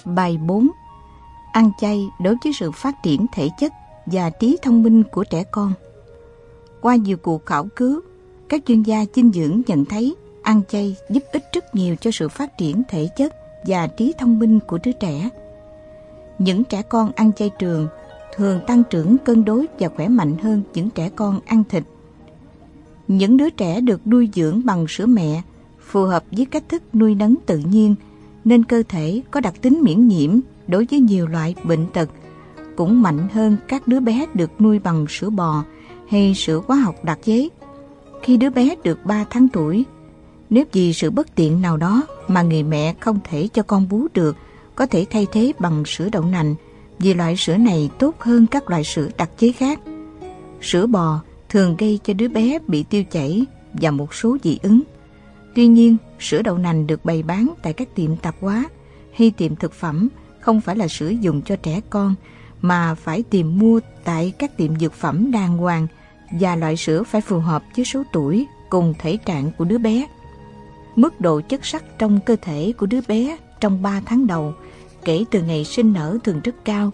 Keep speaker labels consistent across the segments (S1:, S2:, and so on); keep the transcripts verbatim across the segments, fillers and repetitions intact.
S1: Bài bốn. Ăn chay đối với sự phát triển thể chất và trí thông minh của trẻ con. Qua nhiều cuộc khảo cứu, các chuyên gia dinh dưỡng nhận thấy ăn chay giúp ích rất nhiều cho sự phát triển thể chất và trí thông minh của đứa trẻ. Những trẻ con ăn chay trường thường tăng trưởng cân đối và khỏe mạnh hơn những trẻ con ăn thịt. Những đứa trẻ được nuôi dưỡng bằng sữa mẹ phù hợp với cách thức nuôi nấng tự nhiên, nên cơ thể có đặc tính miễn nhiễm đối với nhiều loại bệnh tật, cũng mạnh hơn các đứa bé được nuôi bằng sữa bò hay sữa hóa học đặc chế. Khi đứa bé được ba tháng tuổi, nếu vì sự bất tiện nào đó mà người mẹ không thể cho con bú được, có thể thay thế bằng sữa đậu nành, vì loại sữa này tốt hơn các loại sữa đặc chế khác. Sữa bò thường gây cho đứa bé bị tiêu chảy và một số dị ứng. Tuy nhiên, sữa đậu nành được bày bán tại các tiệm tạp hóa hay tiệm thực phẩm không phải là sữa dùng cho trẻ con, mà phải tìm mua tại các tiệm dược phẩm đàng hoàng, và loại sữa phải phù hợp với số tuổi cùng thể trạng của đứa bé. Mức độ chất sắt trong cơ thể của đứa bé trong ba tháng đầu kể từ ngày sinh nở thường rất cao,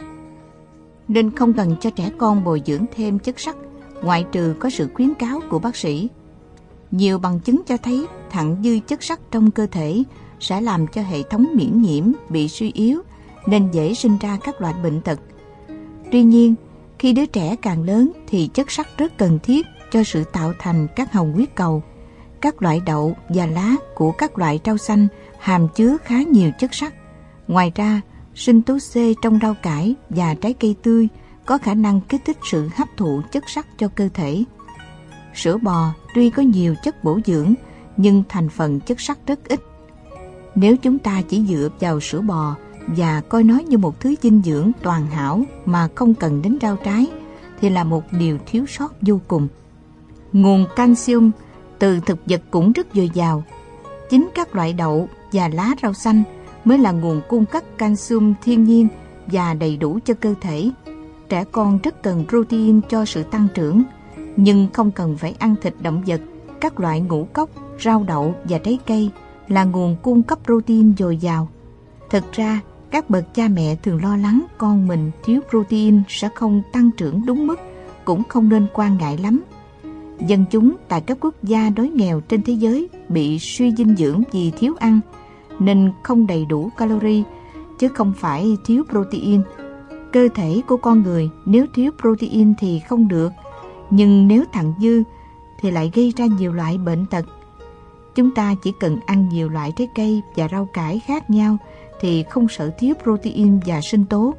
S1: nên không cần cho trẻ con bồi dưỡng thêm chất sắt, ngoại trừ có sự khuyến cáo của bác sĩ. Nhiều bằng chứng cho thấy thặng dư chất sắt trong cơ thể sẽ làm cho hệ thống miễn nhiễm bị suy yếu, nên dễ sinh ra các loại bệnh tật. Tuy nhiên, khi đứa trẻ càng lớn thì chất sắt rất cần thiết cho sự tạo thành các hồng huyết cầu. Các loại đậu và lá của các loại rau xanh hàm chứa khá nhiều chất sắt. Ngoài ra, sinh tố C trong rau cải và trái cây tươi có khả năng kích thích sự hấp thụ chất sắt cho cơ thể. Sữa bò tuy có nhiều chất bổ dưỡng, nhưng thành phần chất sắt rất ít. Nếu chúng ta chỉ dựa vào sữa bò và coi nó như một thứ dinh dưỡng toàn hảo mà không cần đến rau trái, thì là một điều thiếu sót vô cùng. Nguồn calcium từ thực vật cũng rất dồi dào. Chính các loại đậu và lá rau xanh mới là nguồn cung cấp calcium thiên nhiên và đầy đủ cho cơ thể. Trẻ con rất cần protein cho sự tăng trưởng, nhưng không cần phải ăn thịt động vật. Các loại ngũ cốc, rau đậu và trái cây là nguồn cung cấp protein dồi dào. Thực ra, các bậc cha mẹ thường lo lắng con mình thiếu protein sẽ không tăng trưởng đúng mức, cũng không nên quan ngại lắm. Dân chúng tại các quốc gia đói nghèo trên thế giới bị suy dinh dưỡng vì thiếu ăn, nên không đầy đủ calorie, chứ không phải thiếu protein. Cơ thể của con người nếu thiếu protein thì không được, nhưng nếu thặng dư thì lại gây ra nhiều loại bệnh tật. Chúng ta chỉ cần ăn nhiều loại trái cây và rau cải khác nhau thì không sợ thiếu protein và sinh tố.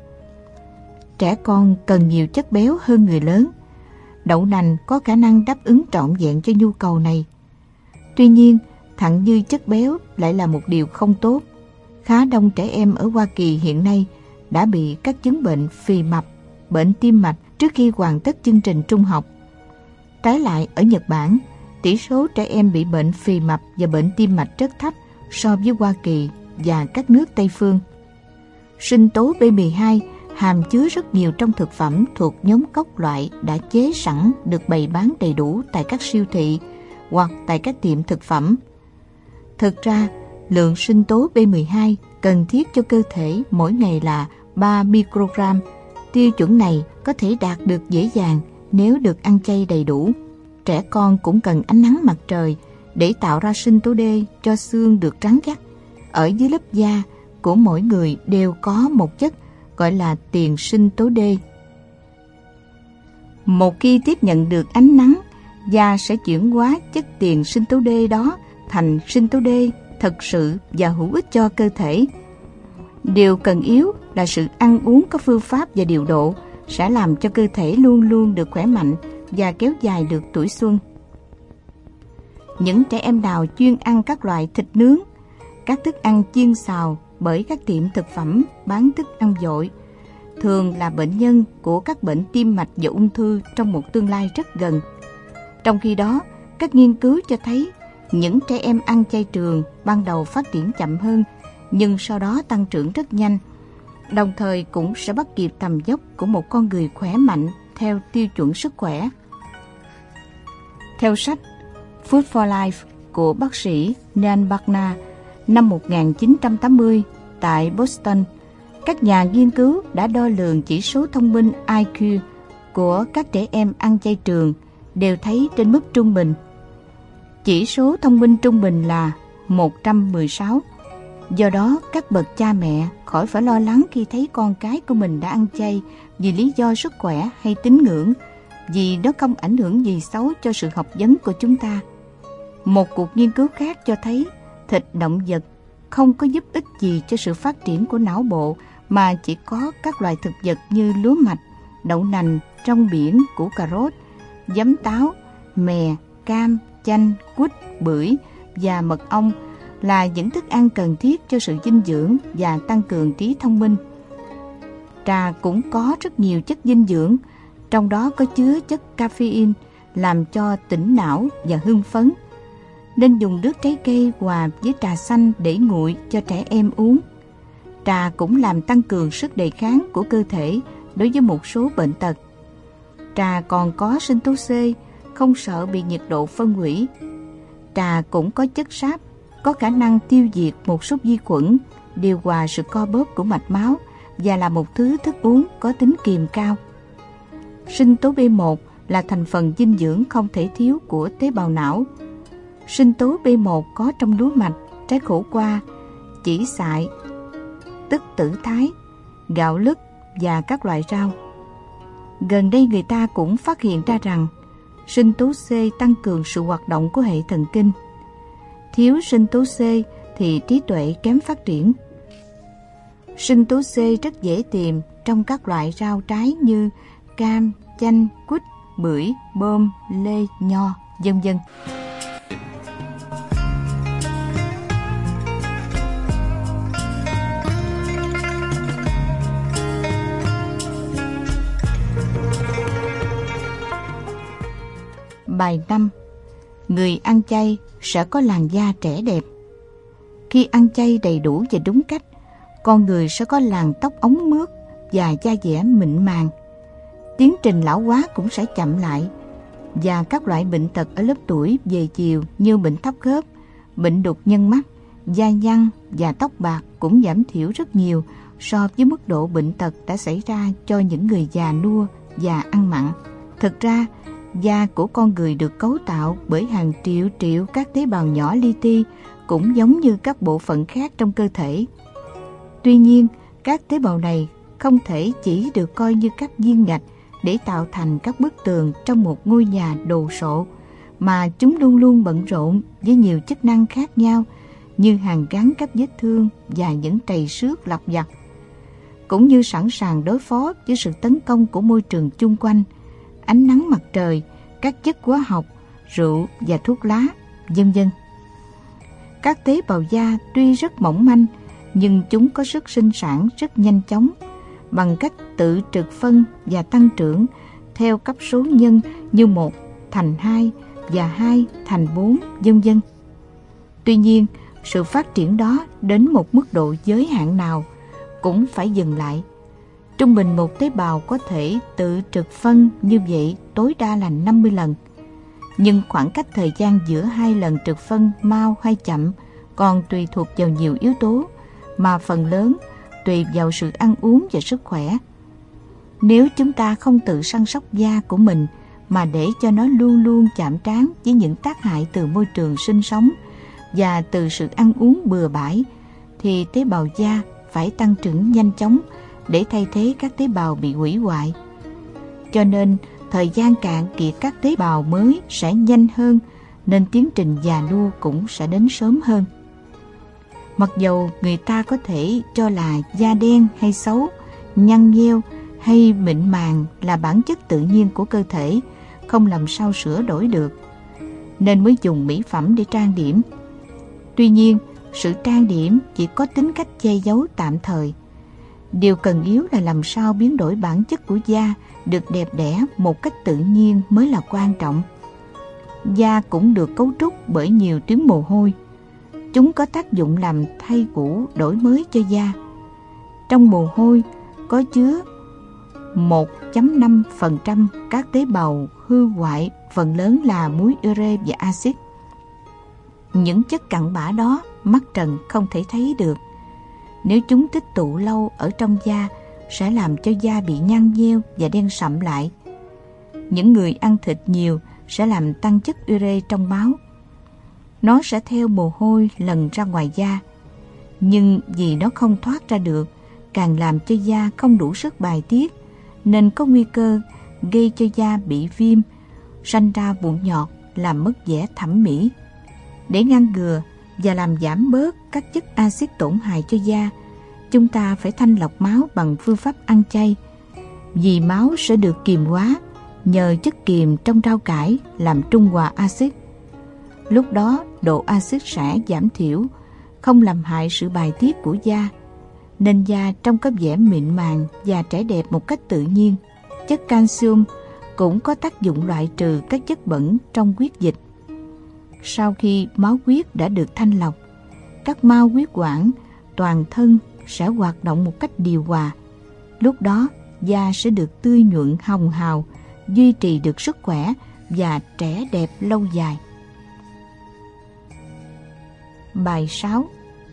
S1: Trẻ con cần nhiều chất béo hơn người lớn. Đậu nành có khả năng đáp ứng trọn vẹn cho nhu cầu này. Tuy nhiên, thặng dư chất béo lại là một điều không tốt. Khá đông trẻ em ở Hoa Kỳ hiện nay đã bị các chứng bệnh phì mập, bệnh tim mạch trước khi hoàn tất chương trình trung học. Trái lại, ở Nhật Bản, tỷ số trẻ em bị bệnh phì mập và bệnh tim mạch rất thấp so với Hoa Kỳ và các nước Tây phương. Sinh tố B mười hai hàm chứa rất nhiều trong thực phẩm thuộc nhóm cốc loại đã chế sẵn, được bày bán đầy đủ tại các siêu thị hoặc tại các tiệm thực phẩm. Thực ra, lượng sinh tố B mười hai cần thiết cho cơ thể mỗi ngày là ba microgram. Tiêu chuẩn này có thể đạt được dễ dàng nếu được ăn chay đầy đủ. Trẻ con cũng cần ánh nắng mặt trời để tạo ra sinh tố D cho xương được trắng chắc. Ở dưới lớp da của mỗi người đều có một chất gọi là tiền sinh tố D. Một khi tiếp nhận được ánh nắng, da sẽ chuyển hóa chất tiền sinh tố D đó thành sinh tố D thật sự và hữu ích cho cơ thể. Điều cần yếu là sự ăn uống có phương pháp và điều độ sẽ làm cho cơ thể luôn luôn được khỏe mạnh và kéo dài được tuổi xuân. Những trẻ em nào chuyên ăn các loại thịt nướng, các thức ăn chiên xào bởi các tiệm thực phẩm bán thức ăn vội, thường là bệnh nhân của các bệnh tim mạch và ung thư trong một tương lai rất gần. Trong khi đó, các nghiên cứu cho thấy những trẻ em ăn chay trường ban đầu phát triển chậm hơn, nhưng sau đó tăng trưởng rất nhanh, đồng thời cũng sẽ bắt kịp tầm dốc của một con người khỏe mạnh theo tiêu chuẩn sức khỏe. Theo sách Food for Life của bác sĩ Neal Barnard năm một nghìn chín trăm tám mươi tại Boston, Các nhà nghiên cứu đã đo lường chỉ số thông minh I Q của các trẻ em ăn chay trường đều thấy trên mức trung bình. Chỉ số thông minh trung bình là một trăm mười sáu. Do đó, các bậc cha mẹ khỏi phải lo lắng khi thấy con cái của mình đã ăn chay vì lý do sức khỏe hay tín ngưỡng, vì nó không ảnh hưởng gì xấu cho sự học vấn của chúng ta. Một cuộc nghiên cứu khác cho thấy thịt động vật không có giúp ích gì cho sự phát triển của não bộ, mà chỉ có các loại thực vật như lúa mạch, đậu nành, rong biển, củ cà rốt, giấm táo, mè, cam, chanh, quýt, bưởi và mật ong là những thức ăn cần thiết cho sự dinh dưỡng và tăng cường trí thông minh. Trà cũng có rất nhiều chất dinh dưỡng, trong đó có chứa chất caffeine làm cho tỉnh não và hưng phấn. Nên dùng nước trái cây hòa với trà xanh để nguội cho trẻ em uống. Trà cũng làm tăng cường sức đề kháng của cơ thể đối với một số bệnh tật. Trà còn có sinh tố C, không sợ bị nhiệt độ phân hủy. Trà cũng có chất sáp, có khả năng tiêu diệt một số vi khuẩn, điều hòa sự co bóp của mạch máu và là một thứ thức uống có tính kiềm cao. Sinh tố B một là thành phần dinh dưỡng không thể thiếu của tế bào não. Sinh tố B một có trong lúa mạch, trái khổ qua, chỉ xại, tức tử thái, gạo lứt và các loại rau. Gần đây người ta cũng phát hiện ra rằng sinh tố C tăng cường sự hoạt động của hệ thần kinh. Thiếu sinh tố C thì trí tuệ kém phát triển. Sinh tố C rất dễ tìm trong các loại rau trái như cam, chanh, quýt, bưởi, bơm, lê, nho, vân vân. Bài năm. Người ăn chay sẽ có làn da trẻ đẹp. Khi ăn chay đầy đủ và đúng cách, con người sẽ có làn tóc óng mướt và da dẻ mịn màng. Tiến trình lão hóa cũng sẽ chậm lại, và các loại bệnh tật ở lớp tuổi về chiều như bệnh thấp khớp, bệnh đục nhân mắt, da nhăn và tóc bạc cũng giảm thiểu rất nhiều so với mức độ bệnh tật đã xảy ra cho những người già nua và ăn mặn. Thực ra, da của con người được cấu tạo bởi hàng triệu triệu các tế bào nhỏ li ti, cũng giống như các bộ phận khác trong cơ thể. Tuy nhiên, các tế bào này không thể chỉ được coi như các viên gạch để tạo thành các bức tường trong một ngôi nhà đồ sộ, mà chúng luôn luôn bận rộn với nhiều chức năng khác nhau như hàn gắn các vết thương và những trầy xước lặt vặt, cũng như sẵn sàng đối phó với sự tấn công của môi trường chung quanh, ánh nắng mặt trời, các chất hóa học, rượu và thuốc lá, vân vân. Các tế bào da tuy rất mỏng manh, nhưng chúng có sức sinh sản rất nhanh chóng bằng cách tự trực phân và tăng trưởng theo cấp số nhân như một thành hai và hai thành bốn, vân vân. Tuy nhiên, sự phát triển đó đến một mức độ giới hạn nào cũng phải dừng lại. Trung bình một tế bào có thể tự trực phân như vậy tối đa là năm mươi lần. Nhưng khoảng cách thời gian giữa hai lần trực phân mau hay chậm còn tùy thuộc vào nhiều yếu tố, mà phần lớn tùy vào sự ăn uống và sức khỏe. Nếu chúng ta không tự săn sóc da của mình mà để cho nó luôn luôn chạm trán với những tác hại từ môi trường sinh sống và từ sự ăn uống bừa bãi, thì tế bào da phải tăng trưởng nhanh chóng để thay thế các tế bào bị hủy hoại. Cho nên, thời gian cạn kiệt các tế bào mới sẽ nhanh hơn, nên tiến trình già nua cũng sẽ đến sớm hơn. Mặc dầu người ta có thể cho là da đen hay xấu, nhăn nheo hay mịn màng là bản chất tự nhiên của cơ thể, không làm sao sửa đổi được, nên mới dùng mỹ phẩm để trang điểm. Tuy nhiên, sự trang điểm chỉ có tính cách che giấu tạm thời. Điều cần yếu là làm sao biến đổi bản chất của da được đẹp đẽ một cách tự nhiên mới là quan trọng. Da cũng được cấu trúc bởi nhiều tuyến mồ hôi. Chúng có tác dụng làm thay cũ, đổi mới cho da. Trong mồ hôi có chứa một phẩy năm phần trăm các tế bào hư hoại, phần lớn là muối ure và axit. Những chất cặn bã đó mắt trần không thể thấy được. Nếu chúng tích tụ lâu ở trong da, sẽ làm cho da bị nhăn nheo và đen sậm lại. Những người ăn thịt nhiều sẽ làm tăng chất ure trong máu. Nó sẽ theo mồ hôi lần ra ngoài da, nhưng vì nó không thoát ra được, càng làm cho da không đủ sức bài tiết, nên có nguy cơ gây cho da bị viêm, sanh ra mụn nhọt, làm mất vẻ thẩm mỹ. Để ngăn ngừa và làm giảm bớt các chất axit tổn hại cho da, chúng ta phải thanh lọc máu bằng phương pháp ăn chay, vì máu sẽ được kiềm hóa nhờ chất kiềm trong rau cải làm trung hòa axit. Lúc đó độ axit sẽ giảm thiểu, không làm hại sự bài tiết của da, nên da trông có vẻ mịn màng và trẻ đẹp một cách tự nhiên. Chất calcium cũng có tác dụng loại trừ các chất bẩn trong huyết dịch. Sau khi máu huyết đã được thanh lọc, các mao huyết quản toàn thân sẽ hoạt động một cách điều hòa. Lúc đó da sẽ được tươi nhuận hồng hào, duy trì được sức khỏe và trẻ đẹp lâu dài. Bài sáu.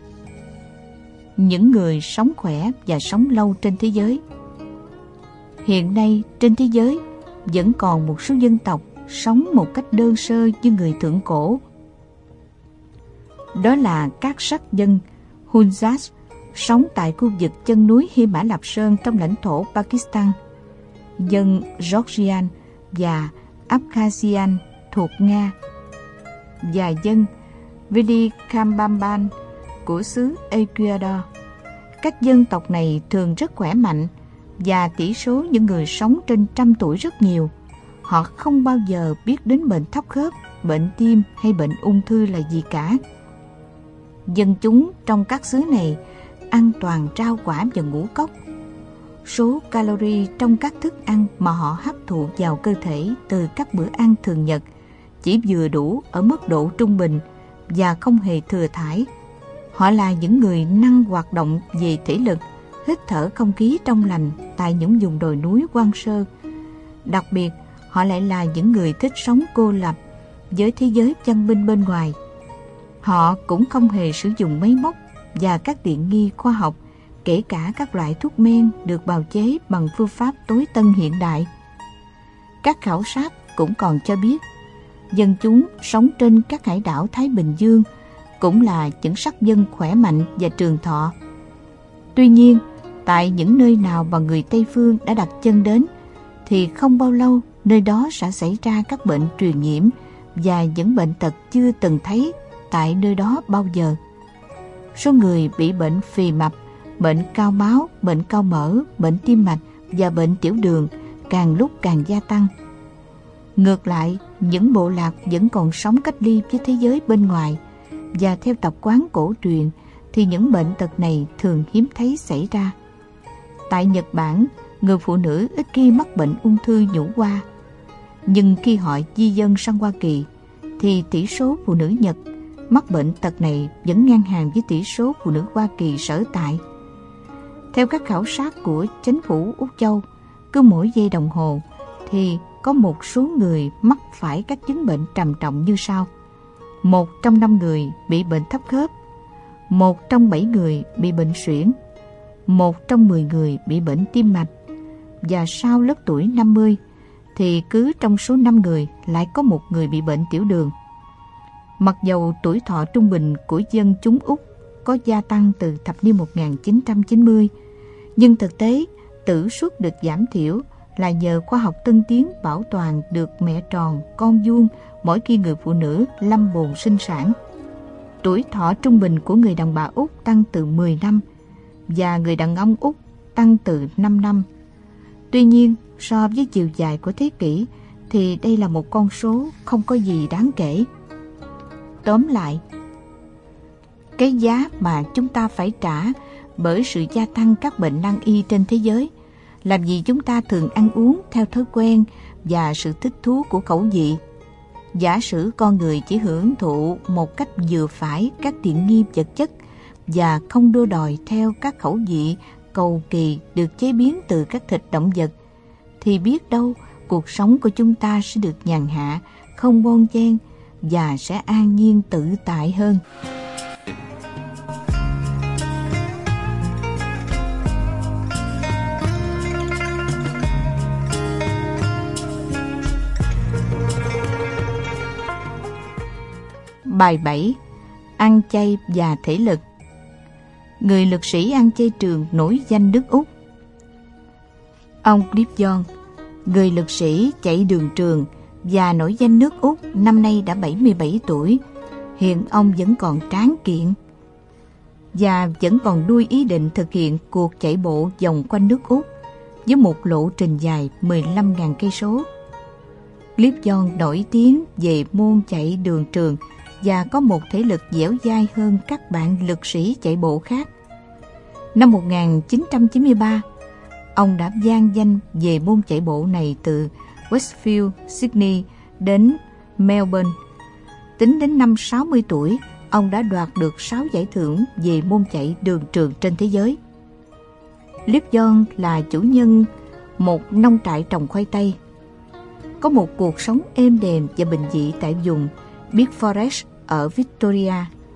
S1: Những người sống khỏe và sống lâu trên thế giới. Hiện nay trên thế giới vẫn còn một số dân tộc sống một cách đơn sơ như người thượng cổ. Đó là các sắc dân Hunzas sống tại khu vực chân núi Hy Mã Lạp Sơn trong lãnh thổ Pakistan, dân Georgian và Abkhazian thuộc Nga, và dân Velikambamban của xứ Ecuador. Các dân tộc này thường rất khỏe mạnh và tỷ số những người sống trên trăm tuổi rất nhiều. Họ không bao giờ biết đến bệnh thấp khớp, bệnh tim hay bệnh ung thư là gì cả. Dân chúng trong các xứ này ăn toàn rau quả và ngũ cốc. Số calorie trong các thức ăn mà họ hấp thụ vào cơ thể từ các bữa ăn thường nhật chỉ vừa đủ ở mức độ trung bình và không hề thừa thải. Họ là những người năng hoạt động về thể lực, hít thở không khí trong lành tại những vùng đồi núi hoang sơ. Đặc biệt, họ lại là những người thích sống cô lập với thế giới văn minh bên ngoài. Họ cũng không hề sử dụng máy móc và các tiện nghi khoa học, kể cả các loại thuốc men được bào chế bằng phương pháp tối tân hiện đại. Các khảo sát cũng còn cho biết, dân chúng sống trên các hải đảo Thái Bình Dương cũng là những sắc dân khỏe mạnh và trường thọ. Tuy nhiên, tại những nơi nào mà người Tây Phương đã đặt chân đến, thì không bao lâu nơi đó sẽ xảy ra các bệnh truyền nhiễm và những bệnh tật chưa từng thấy tại nơi đó bao giờ. Số người bị bệnh phì mập, bệnh cao máu, bệnh cao mỡ, bệnh tim mạch và bệnh tiểu đường càng lúc càng gia tăng. Ngược lại, những bộ lạc vẫn còn sống cách ly với thế giới bên ngoài, và theo tập quán cổ truyền thì những bệnh tật này thường hiếm thấy xảy ra. Tại Nhật Bản, người phụ nữ ít khi mắc bệnh ung thư nhũ hoa, nhưng khi họ di dân sang Hoa Kỳ thì tỷ số phụ nữ Nhật mắc bệnh tật này vẫn ngang hàng với tỷ số phụ nữ Hoa Kỳ sở tại. Theo các khảo sát của chính phủ Úc Châu, cứ mỗi giây đồng hồ thì có một số người mắc phải các chứng bệnh trầm trọng như sau. Một trong năm người bị bệnh thấp khớp, một trong bảy người bị bệnh suyễn, một trong mười người bị bệnh tim mạch, và sau lớp tuổi năm mươi thì cứ trong số năm người lại có một người bị bệnh tiểu đường. Mặc dầu tuổi thọ trung bình của dân chúng Úc có gia tăng từ thập niên một nghìn chín trăm chín mươi, nhưng thực tế tử suất được giảm thiểu là nhờ khoa học tân tiến bảo toàn được mẹ tròn, con vuông mỗi khi người phụ nữ lâm bồn sinh sản. Tuổi thọ trung bình của người đàn bà Úc tăng từ mười năm và người đàn ông Úc tăng từ năm năm. Tuy nhiên, so với chiều dài của thế kỷ thì đây là một con số không có gì đáng kể. Tóm lại, cái giá mà chúng ta phải trả bởi sự gia tăng các bệnh nan y trên thế giới làm gì chúng ta thường ăn uống theo thói quen và sự thích thú của khẩu vị. Giả sử con người chỉ hưởng thụ một cách vừa phải các tiện nghi vật chất và không đua đòi theo các khẩu vị cầu kỳ được chế biến từ các thịt động vật, thì biết đâu cuộc sống của chúng ta sẽ được nhàn hạ, không bon chen và sẽ an nhiên tự tại hơn. Bài bảy. Ăn chay và thể lực. Người lực sĩ ăn chay trường nổi danh nước Úc. Ông Cliff Jones, người lực sĩ chạy đường trường và nổi danh nước Úc, năm nay đã bảy mươi bảy tuổi. Hiện ông vẫn còn tráng kiện và vẫn còn nuôi ý định thực hiện cuộc chạy bộ vòng quanh nước Úc với một lộ trình dài mười lăm nghìn cây số. Cliff Jones nổi tiếng về môn chạy đường trường và có một thể lực dẻo dai hơn các bạn lực sĩ chạy bộ khác. Năm một nghìn chín trăm chín mươi ba, ông đã vang danh về môn chạy bộ này từ Westfield, Sydney đến Melbourne. Tính đến năm sáu mươi tuổi, ông đã đoạt được sáu giải thưởng về môn chạy đường trường trên thế giới. Cliff Jones là chủ nhân một nông trại trồng khoai tây. Có một cuộc sống êm đềm và bình dị tại vùng Big Forest ở Victoria.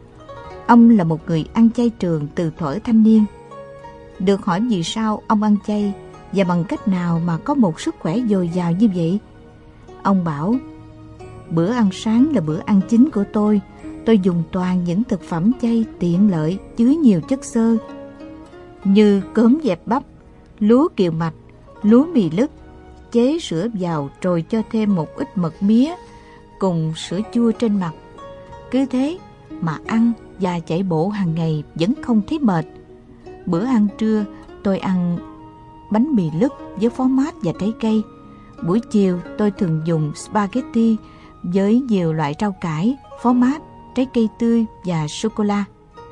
S1: Ông là một người ăn chay trường từ thuở thanh niên. Được hỏi vì sao ông ăn chay và bằng cách nào mà có một sức khỏe dồi dào như vậy, ông bảo: bữa ăn sáng là bữa ăn chính của tôi. Tôi dùng toàn những thực phẩm chay tiện lợi chứa nhiều chất xơ như cốm dẹp bắp, lúa kiều mạch, lúa mì lứt, chế sữa vào rồi cho thêm một ít mật mía cùng sữa chua trên mặt. Cứ thế mà ăn và chạy bộ hàng ngày vẫn không thấy mệt. Bữa ăn trưa tôi ăn bánh mì lứt với phó mát và trái cây. Buổi chiều tôi thường dùng spaghetti với nhiều loại rau cải, phó mát, trái cây tươi và sô-cô-la.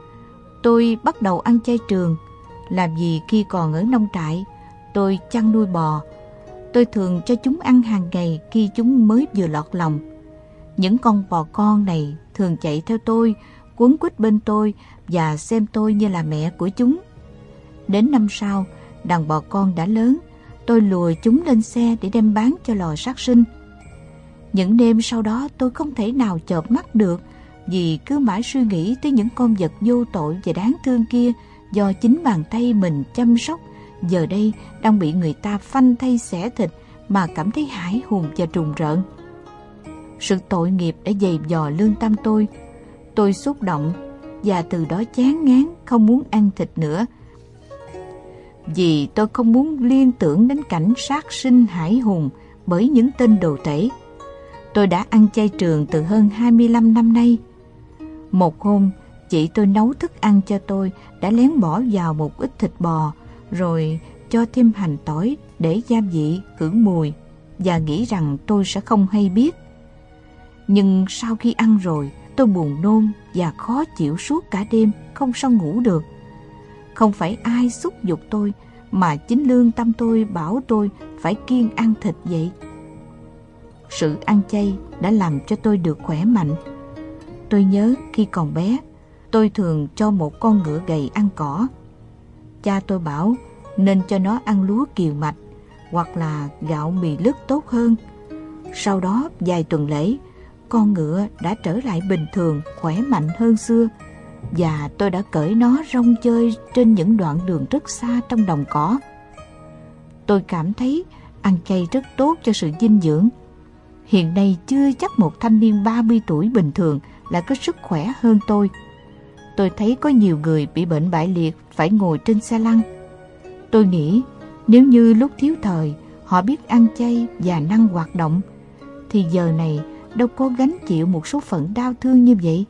S1: Tôi bắt đầu ăn chay trường là vì khi còn ở nông trại, tôi chăn nuôi bò. Tôi thường cho chúng ăn hàng ngày khi chúng mới vừa lọt lòng. Những con bò con này thường chạy theo tôi, quấn quýt bên tôi và xem tôi như là mẹ của chúng. Đến năm sau, đàn bò con đã lớn, tôi lùa chúng lên xe để đem bán cho lò sát sinh. Những đêm sau đó tôi không thể nào chợp mắt được vì cứ mãi suy nghĩ tới những con vật vô tội và đáng thương kia do chính bàn tay mình chăm sóc, giờ đây đang bị người ta phanh thây xẻ thịt mà cảm thấy hãi hùng và trùng rợn. Sự tội nghiệp đã dày vò lương tâm tôi. Tôi xúc động và từ đó chán ngán không muốn ăn thịt nữa, vì tôi không muốn liên tưởng đến cảnh sát sinh hãi hùng bởi những tên đồ tể. Tôi đã ăn chay trường từ hơn hai mươi lăm năm nay. Một hôm, chị tôi nấu thức ăn cho tôi đã lén bỏ vào một ít thịt bò, rồi cho thêm hành tỏi để gia vị khử mùi, và nghĩ rằng tôi sẽ không hay biết. Nhưng sau khi ăn rồi, tôi buồn nôn và khó chịu suốt cả đêm, không sao ngủ được. Không phải ai xúc giục tôi, mà chính lương tâm tôi bảo tôi phải kiêng ăn thịt vậy. Sự ăn chay đã làm cho tôi được khỏe mạnh. Tôi nhớ khi còn bé, tôi thường cho một con ngựa gầy ăn cỏ. Cha tôi bảo nên cho nó ăn lúa kiều mạch hoặc là gạo mì lứt tốt hơn. Sau đó vài tuần lễ, con ngựa đã trở lại bình thường, khỏe mạnh hơn xưa, và tôi đã cởi nó rong chơi trên những đoạn đường rất xa trong đồng cỏ. Tôi cảm thấy ăn chay rất tốt cho sự dinh dưỡng. Hiện nay chưa chắc một thanh niên ba mươi tuổi bình thường là có sức khỏe hơn tôi. Tôi thấy có nhiều người bị bệnh bại liệt phải ngồi trên xe lăn. Tôi nghĩ nếu như lúc thiếu thời họ biết ăn chay và năng hoạt động, thì giờ này đâu có gánh chịu một số phận đau thương như vậy.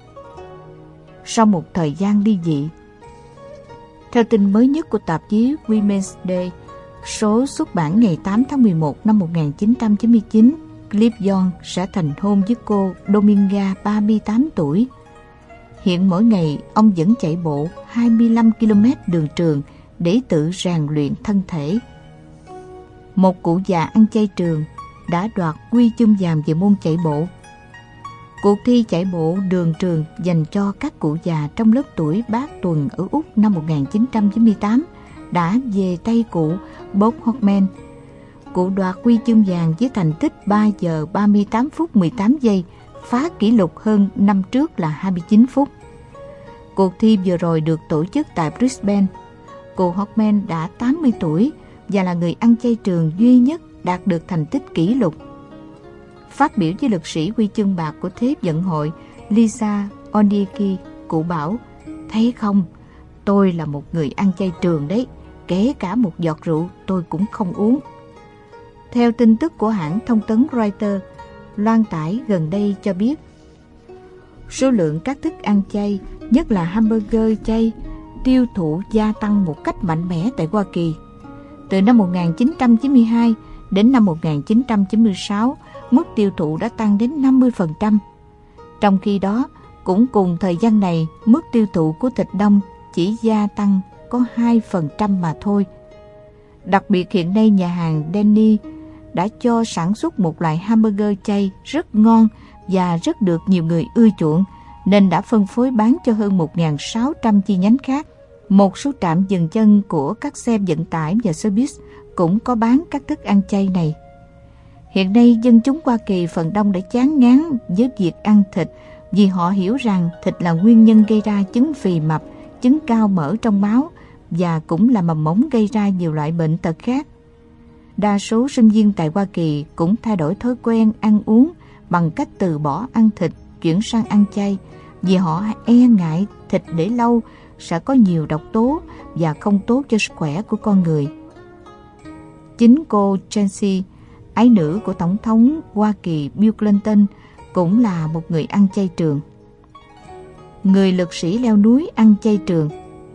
S1: Sau một thời gian ly dị, theo tin mới nhất của tạp chí Women's Day, số xuất bản ngày tám tháng mười một năm một nghìn chín trăm chín mươi chín, Cliff Jones sẽ thành hôn với cô Dominga, ba mươi tám tuổi. Hiện mỗi ngày ông vẫn chạy bộ hai mươi lăm ki lô mét đường trường để tự rèn luyện thân thể. Một cụ già ăn chay trường đã đoạt huy chương vàng về môn chạy bộ. Cuộc thi chạy bộ đường trường dành cho các cụ già trong lớp tuổi bát tuần ở Úc năm một nghìn chín trăm chín mươi tám đã về tay cụ Bob Hockman. Cụ đoạt huy chương vàng với thành tích ba giờ ba mươi tám phút mười tám giây, phá kỷ lục hơn năm trước là hai mươi chín phút. Cuộc thi vừa rồi được tổ chức tại Brisbane. Cụ Hockman đã tám mươi tuổi và là người ăn chay trường duy nhất đạt được thành tích kỷ lục. Phát biểu với lực sĩ huy chương bạc của Thế vận hội Lisa Ondieki, cụ bảo, thấy không, tôi là một người ăn chay trường đấy, kể cả một giọt rượu tôi cũng không uống. Theo tin tức của hãng thông tấn Reuters loan tải gần đây cho biết, số lượng các thức ăn chay, nhất là hamburger chay, tiêu thụ gia tăng một cách mạnh mẽ tại Hoa Kỳ. Từ năm một nghìn chín trăm chín mươi hai đến năm một nghìn chín trăm chín mươi sáu, mức tiêu thụ đã tăng đến năm mươi phần trăm. Trong khi đó, cũng cùng thời gian này, mức tiêu thụ của thịt đông chỉ gia tăng có hai phần trăm mà thôi. Đặc biệt hiện nay nhà hàng Denny đã cho sản xuất một loại hamburger chay rất ngon và rất được nhiều người ưa chuộng, nên đã phân phối bán cho hơn một nghìn sáu trăm chi nhánh khác. Một số trạm dừng chân của các xe vận tải và xe buýt cũng có bán các thức ăn chay này. Hiện nay, dân chúng Hoa Kỳ phần đông đã chán ngán với việc ăn thịt vì họ hiểu rằng thịt là nguyên nhân gây ra chứng phì mập, chứng cao mỡ trong máu và cũng là mầm mống gây ra nhiều loại bệnh tật khác. Đa số sinh viên tại Hoa Kỳ cũng thay đổi thói quen ăn uống bằng cách từ bỏ ăn thịt, chuyển sang ăn chay vì họ e ngại thịt để lâu sẽ có nhiều độc tố và không tốt cho sức khỏe của con người. Chính cô Chelsea, ái nữ của Tổng thống Hoa Kỳ Bill Clinton, cũng là một người ăn chay trường. Người lực sĩ leo núi ăn chay trường.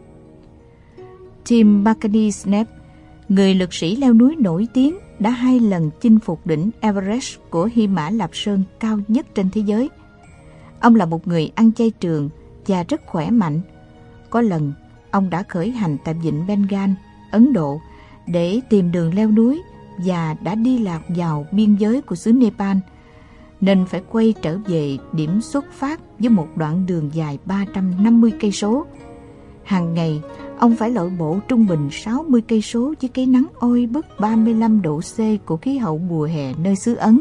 S1: Tim McKinley-Snape, người lực sĩ leo núi nổi tiếng, đã hai lần chinh phục đỉnh Everest của Hy Mã Lạp Sơn cao nhất trên thế giới. Ông là một người ăn chay trường và rất khỏe mạnh. Có lần, ông đã khởi hành tại vịnh Bengal, Ấn Độ, để tìm đường leo núi và đã đi lạc vào biên giới của xứ Nepal, nên phải quay trở về điểm xuất phát với một đoạn đường dài ba trăm năm mươi cây số. Hàng ngày, ông phải lội bộ trung bình sáu mươi cây số với cái nắng oi bức ba mươi lăm độ C của khí hậu mùa hè nơi xứ Ấn.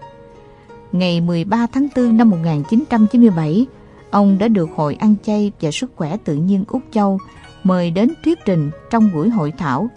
S1: Ngày mười ba tháng tư năm một nghìn chín trăm chín mươi bảy, ông đã được Hội Ăn Chay và Sức khỏe Tự nhiên Úc Châu mời đến thuyết trình trong buổi hội thảo.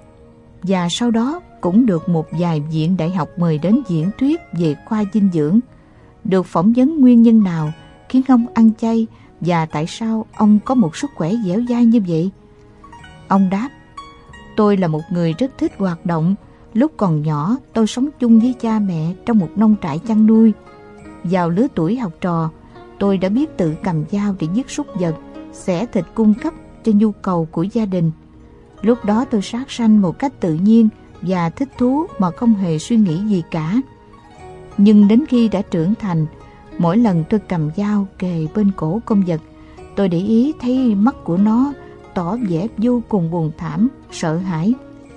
S1: Và sau đó cũng được một vài viện đại học mời đến diễn thuyết về khoa dinh dưỡng. Được phỏng vấn nguyên nhân nào khiến ông ăn chay và tại sao ông có một sức khỏe dẻo dai như vậy. Ông đáp, tôi là một người rất thích hoạt động. Lúc còn nhỏ, tôi sống chung với cha mẹ trong một nông trại chăn nuôi. Vào lứa tuổi học trò, tôi đã biết tự cầm dao để giết súc vật, xẻ thịt cung cấp cho nhu cầu của gia đình. Lúc đó tôi sát sanh một cách tự nhiên và thích thú mà không hề suy nghĩ gì cả. Nhưng đến khi đã trưởng thành, mỗi lần tôi cầm dao kề bên cổ con vật, tôi để ý thấy mắt của nó tỏ vẻ vô cùng buồn thảm, sợ hãi.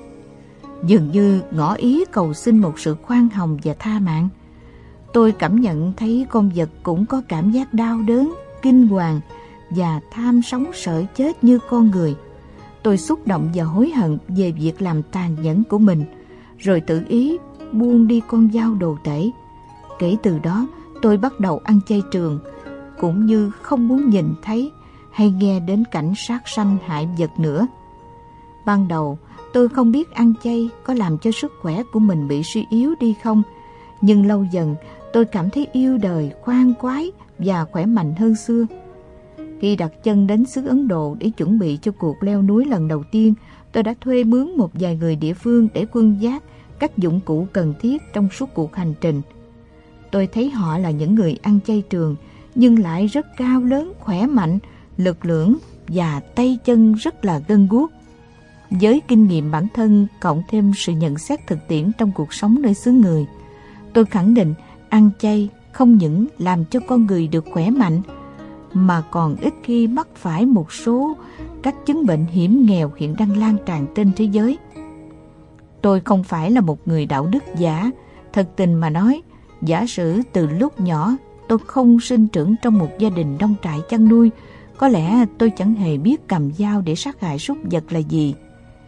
S1: Dường như ngỏ ý cầu xin một sự khoan hồng và tha mạng. Tôi cảm nhận thấy con vật cũng có cảm giác đau đớn, kinh hoàng và tham sống sợ chết như con người. Tôi xúc động và hối hận về việc làm tàn nhẫn của mình, rồi tự ý buông đi con dao đồ tể. Kể từ đó, tôi bắt đầu ăn chay trường, cũng như không muốn nhìn thấy hay nghe đến cảnh sát sanh hại vật nữa. Ban đầu, tôi không biết ăn chay có làm cho sức khỏe của mình bị suy yếu đi không, nhưng lâu dần tôi cảm thấy yêu đời, khoan khoái và khỏe mạnh hơn xưa. Khi đặt chân đến xứ Ấn Độ để chuẩn bị cho cuộc leo núi lần đầu tiên, tôi đã thuê mướn một vài người địa phương để khuân vác các dụng cụ cần thiết trong suốt cuộc hành trình. Tôi thấy họ là những người ăn chay trường, nhưng lại rất cao lớn, khỏe mạnh, lực lưỡng và tay chân rất là gân guốc. Với kinh nghiệm bản thân cộng thêm sự nhận xét thực tiễn trong cuộc sống nơi xứ người, tôi khẳng định ăn chay không những làm cho con người được khỏe mạnh, mà còn ít khi mắc phải một số các chứng bệnh hiểm nghèo hiện đang lan tràn trên thế giới. Tôi không phải là một người đạo đức giả. Thật tình mà nói, giả sử từ lúc nhỏ tôi không sinh trưởng trong một gia đình nông trại chăn nuôi, có lẽ tôi chẳng hề biết cầm dao để sát hại súc vật là gì.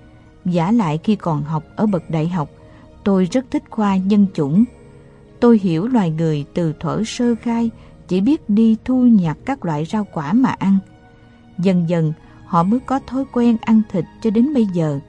S1: Vả lại khi còn học ở bậc đại học, tôi rất thích khoa nhân chủng. Tôi hiểu loài người từ thuở sơ khai chỉ biết đi thu nhặt các loại rau quả mà ăn. Dần dần họ mới có thói quen ăn thịt cho đến bây giờ.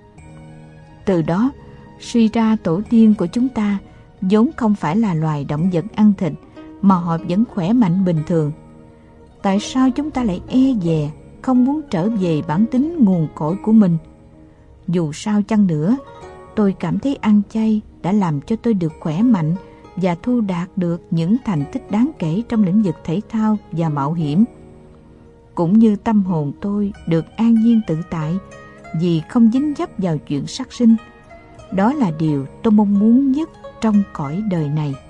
S1: Từ đó, suy ra tổ tiên của chúng ta vốn không phải là loài động vật ăn thịt, mà họ vẫn khỏe mạnh bình thường. Tại sao chúng ta lại e dè, không muốn trở về bản tính nguồn cội của mình? Dù sao chăng nữa, tôi cảm thấy ăn chay đã làm cho tôi được khỏe mạnh và thu đạt được những thành tích đáng kể trong lĩnh vực thể thao và mạo hiểm. Cũng như tâm hồn tôi được an nhiên tự tại vì không dính dấp vào chuyện sát sinh. Đó là điều tôi mong muốn nhất trong cõi đời này.